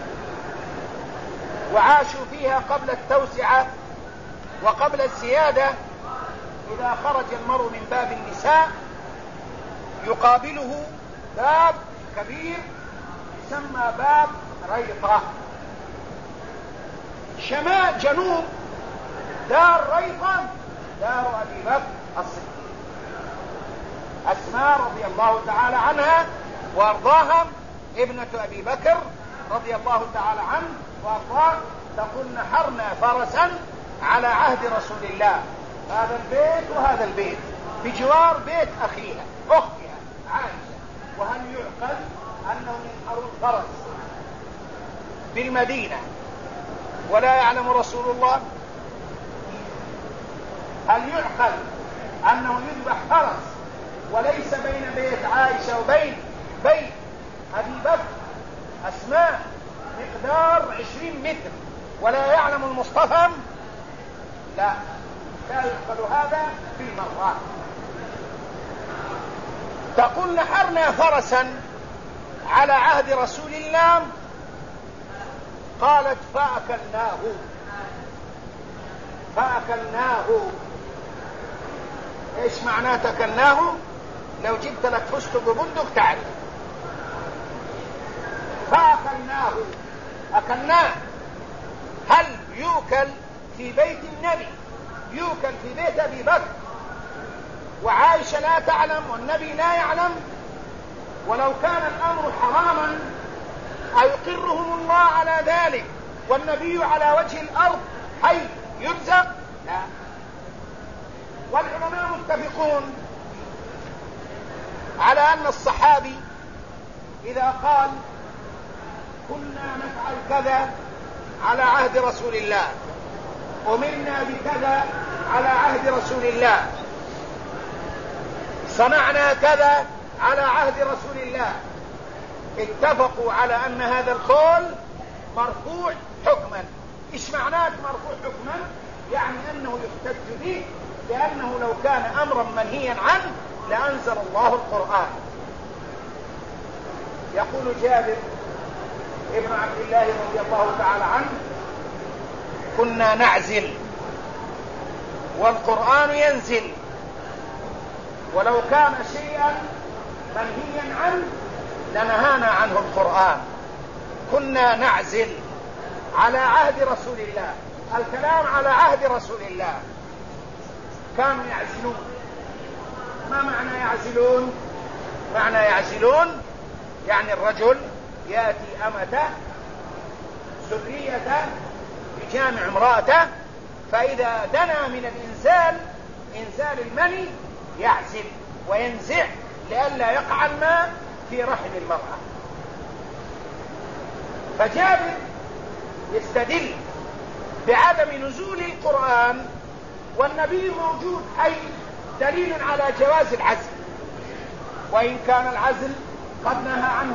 وعاشوا فيها قبل التوسعة وقبل الزيادة، إذا خرج المرء من باب النساء يقابله باب كبير يسمى باب ريطة. شمال جنوب دار ريطة دار أبي بكر الصديق. أسماء رضي الله تعالى عنها وأرضاها ابنة أبي بكر رضي الله تعالى عنه وأرضاه تقول: نحرنا فرسا على عهد رسول الله. هذا البيت وهذا البيت بجوار بيت أخيها أختها عائشة. وهل يعقل أنهم ينحروا الفرس بالمدينة ولا يعلم رسول الله؟ هل يعقل أنه يذبح فرس وليس بين بيت عائشة وبين بيت أبي بكر أسماء مقدار 20 متر ولا يعلم المصطفى؟ لا يعقل هذا في المرات. تقول: نحرنا فرسا على عهد رسول الله. قالت: فأكلناه. ايش معناه تكلناه؟ لو جبت لك فستق وبندق تعرف. فأكلناه، أكلناه. هل يؤكل في بيت النبي؟ يؤكل في بيت أبي بكر وعائشة لا تعلم والنبي لا يعلم؟ ولو كان الأمر حراما أيقرهم الله على ذلك والنبي على وجه الأرض حي يرزق؟ لا. والعلماء متفقون على أن الصحابي إذا قال: كنا نفعل كذا على عهد رسول الله، أمرنا بكذا على عهد رسول الله، صنعنا كذا على عهد رسول الله، اتفقوا على أن هذا القول مرفوع حكما. إيش معناه مرفوع حكما؟ يعني أنه يحتج به لأنه لو كان أمرا منهيا عنه لأنزل الله القرآن. يقول جابر ابن عبد الله رضي الله تعالى عنه: كنا نعزل والقرآن ينزل، ولو كان شيئا منهيا عنه لنهانا عنه القرآن. كنا نعزل على عهد رسول الله، الكلام على عهد رسول الله، كانوا يعزلون. ما معنى يعزلون؟ معنى يعزلون يعني الرجل يأتي أمته سريته بجامع امرأته، فإذا دنا من إنزال المني يعزل وينزع لئلا يقع الماء في رحم المرأة. فجابر يستدل بعدم نزول القرآن والنبي موجود حي، دليل على جواز العزل، وإن كان العزل قد نهى عنه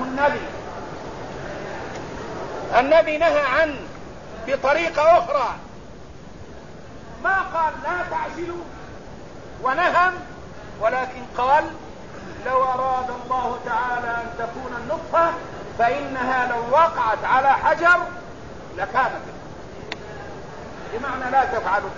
النبي نهى عنه بطريقة أخرى، ما قال لا تعزلوا ونهم، ولكن قال: لو أراد الله تعالى أن تكون النطفة فإنها لو وقعت على حجر لكانت، بمعنى لا تفعلوا،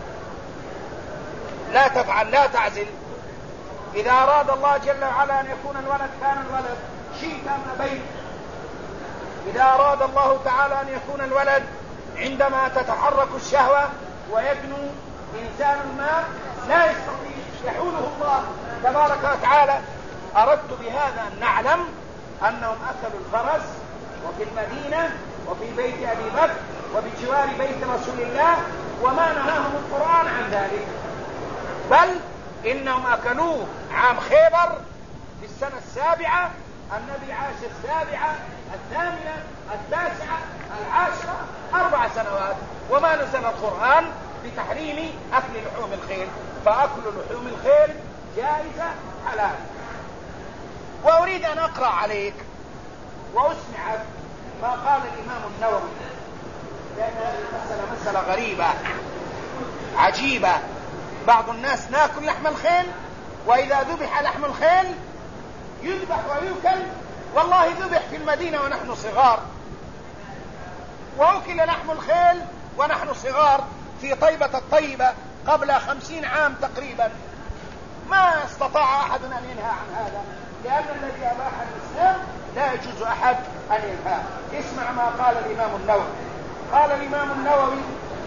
لا تفعل، لا تعزل. إذا أراد الله جل وعلا أن يكون الولد كان الولد، شئت أم أبيت. إذا أراد الله تعالى أن يكون الولد عندما تتحرك الشهوة ويدنو إنزال الماء لا يستطيع، يحوله الله تبارك وتعالى. أردت بهذا أن نعلم أنهم أكلوا الفرس وفي المدينة وفي بيت أبي بكر وبجوار بيت رسول الله، وما نهاهم القرآن عن ذلك، بل إنهم أكلوه عام خيبر في السنة 7. النبي عاش 7 8 9 10 4 سنوات، وما نزل القرآن بتحريم أكل لحوم الخيل، فأكل لحوم الخيل جائزة حلال. وأريد أن أقرأ عليك وأسمعك ما قال الإمام النووي، لأن هذه المسألة مسألة غريبة عجيبة. بعض الناس ناكل لحم الخيل، وإذا ذبح لحم الخيل يذبح ويؤكل. والله ذبح في المدينة ونحن صغار، وأكل لحم الخيل ونحن صغار في طيبة الطيبة قبل 50 عام تقريبا. ما استطاع أحد أن ينهى عن هذا، لأن الذي أباح الإسلام لا يجوز أحد أن ينهى. اسمع ما قال الإمام النووي. قال الإمام النووي: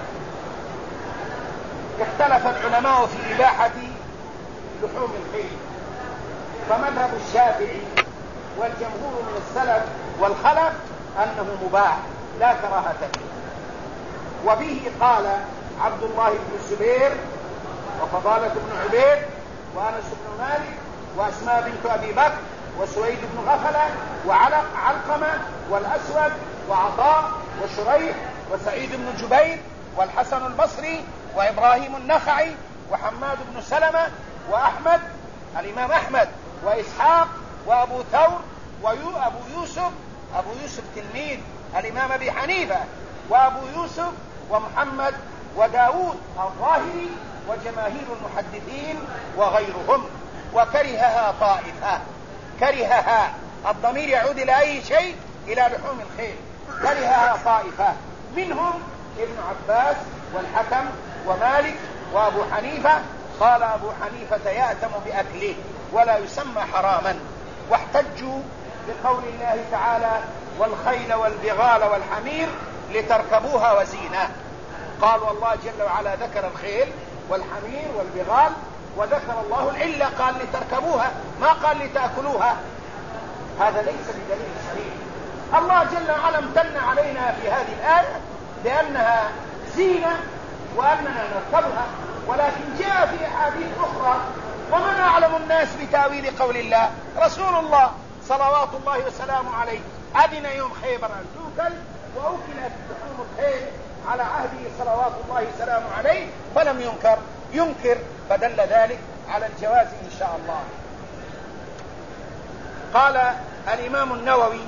اختلف العلماء في إباحة لحوم الخيل، فمذهب الشافعي والجمهور من السلف والخلف أنه مباح لا كراهة فيه. وبه قال عبد الله بن الزبير وفضالة بن عبيد وأنس بن مالك وأسماء بنت أبي بكر وسويد بن غفلة وعلقمة والأسود وعطاء وشريح وسعيد بن جبير والحسن البصري وإبراهيم النخعي وحماد بن سلمة وأحمد الإمام أحمد وإسحاق وأبو ثور وأبو يوسف تلميذ الإمام أبي حنيفة وأبو يوسف ومحمد وداود الظاهري وجماهير المحدثين وغيرهم. وكرهها طائفة، كرهها الضمير يعود إلى أي شيء؟ إلى لحوم الخيل. كرهها طائفة منهم ابن عباس والحكم ومالك وأبو حنيفة. قال أبو حنيفة: يأتم بأكله ولا يسمى حراما. واحتجوا بقول الله تعالى: والخيل والبغال والحمير لتركبوها وزينة. قال والله جل وعلا ذكر الخيل والحمير والبغال، وذكر الله العلة قال لتركبوها، ما قال لتأكلوها. هذا ليس بدليل صحيح. الله جل وعلا امتن علينا في هذه الآية بأنها زينة وأننا نركبها، ولكن جاء في أحاديث أخرى: ومن أعلم الناس بتأويل قول الله؟ رسول الله صلوات الله وسلامه عليه أذن يوم خيبر أن توكل، وأكلت لحوم الخيل على عهده صلوات الله وسلامه عليه فلم ينكر، فدل ذلك على الجواز إن شاء الله. قال الإمام النووي: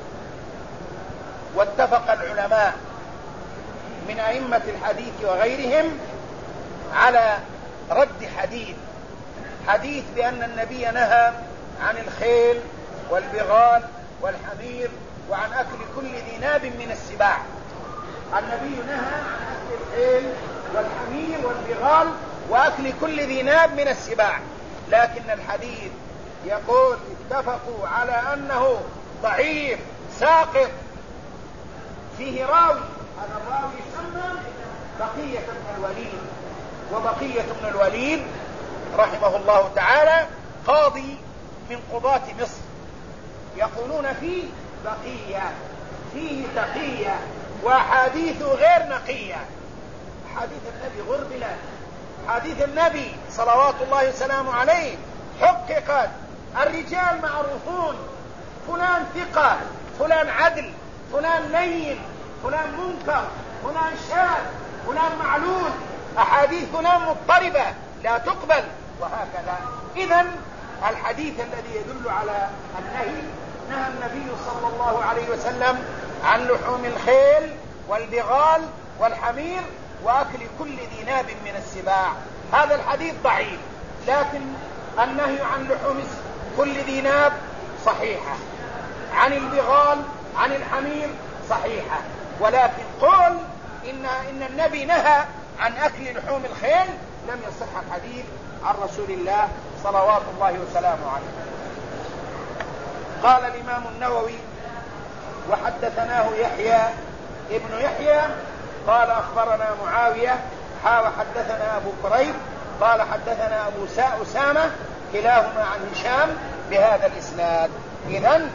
واتفق العلماء من أئمة الحديث وغيرهم على رد حديث بأن النبي نهى عن الخيل والبغال والحمير وعن أكل كل ذي ناب من السباع. النبي نهى عن أكل الخيل والحمير والبغال وأكل كل ذي ناب من السباع، لكن الحديث يقول اتفقوا على أنه ضعيف ساقط، فيه راوي، هذا الراوي يسمى بقية بن الوليد، وبقية بن الوليد رحمه الله تعالى قاضي من قضاة مصر، يقولون فيه بقية، فيه تقية، وأحاديث غير نقية. حديث النبي غربلة، حديث النبي صلوات الله وسلامه عليه حققت، الرجال معروفون، فلان ثقة، فلان عدل، فلان لين، فلان منكر، فلان شاذ، فلان معلول، أحاديث فلان مضطربة لا تقبل، وهكذا. إذن الحديث الذي يدل على النهي، نهى النبي صلى الله عليه وسلم عن لحوم الخيل والبغال والحمير وأكل كل ذي ناب من السباع. هذا الحديث ضعيف، لكن النهي عن لحوم كل ذي ناب صحيحة، عن البغال عن الحمير صحيحة، ولكن قول إن النبي نهى عن أكل لحوم الخيل لم يصح الحديث عن رسول الله صلوات الله وسلامه عليه. قال الإمام النووي وحدثناه يحيى ابن يحيى قال أخبرنا معاوية وحدثنا أبو كريب قال حدثنا أبو أسامة كلاهما عن هشام بهذا الإسناد. إذن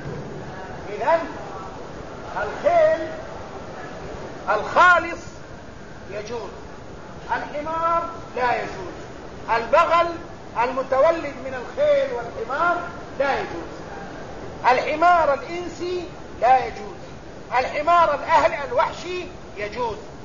الخيل الخالص يجوز، الحمار لا يجوز، البغل المتولد من الخيل والحمار لا يجوز، الحمار الإنسي لا يجوز، الحمار الأهل الوحشي يجوز،